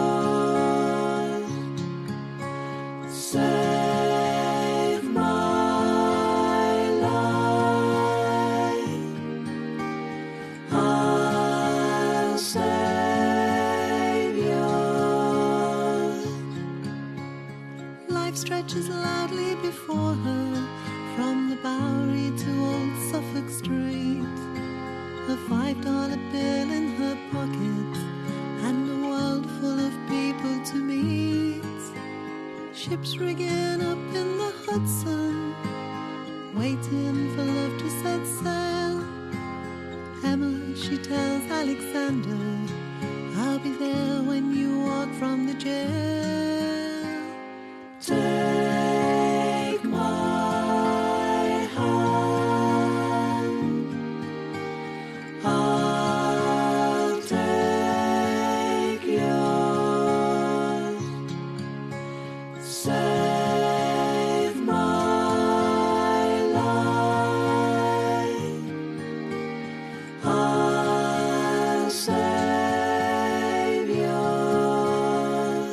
Life stretches loudly before her, from the Bowery to Old Suffolk Street. A five-dollar bill in her pocket, and a world full of people to meet. Ships rigging up in the Hudson, waiting for love to set sail. Emma, she tells Alexander, I'll be there when you walk from the jail. Take my hand, I'll take yours. Save my life, I'll save yours.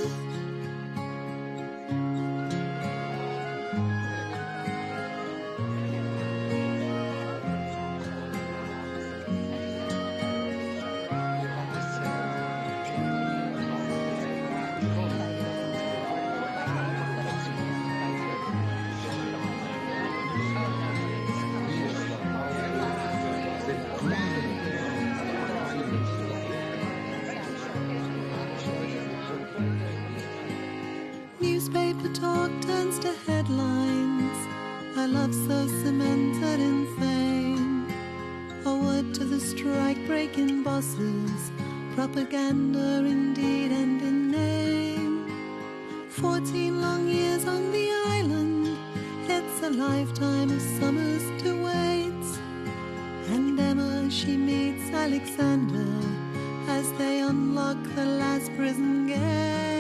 Newspaper talk turns to headlines. Our love so cemented in fame. A word to the strike-breaking bosses. Propaganda indeed and in name. Fourteen long years on the island. It's a lifetime of summers to wait. And Emma, she meets Alexander as they unlock the last prison gate.